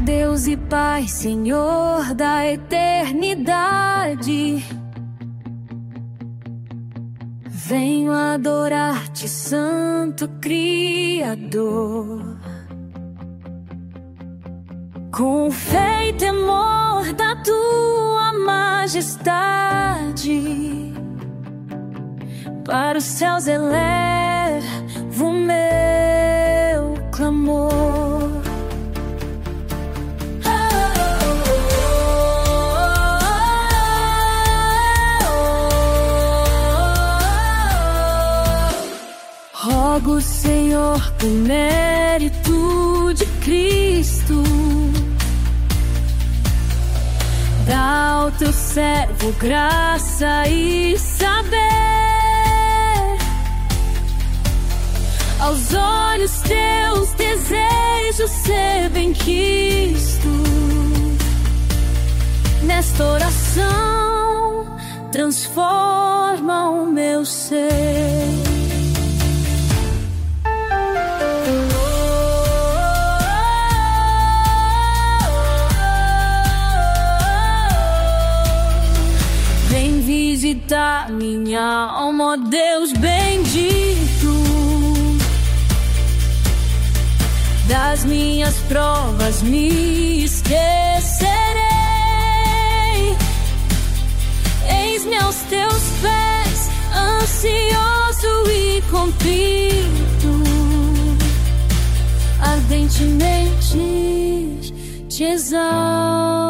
Deus e Pai, Senhor da eternidade, venho adorar-te, Santo Criador. Com fé e temor da tua majestade, para os céus elevo o meu clamor. Rogo, Senhor, por mérito de Cristo, dá ao teu servo graça e saber. Aos olhos teus desejo ser bem-quisto. Nesta oração transforma o meu ser. Visita minha alma, ó Deus bendito. Das minhas provas me esquecerei. Eis-me aos teus pés, ansioso e contrito. Ardentemente te exalto.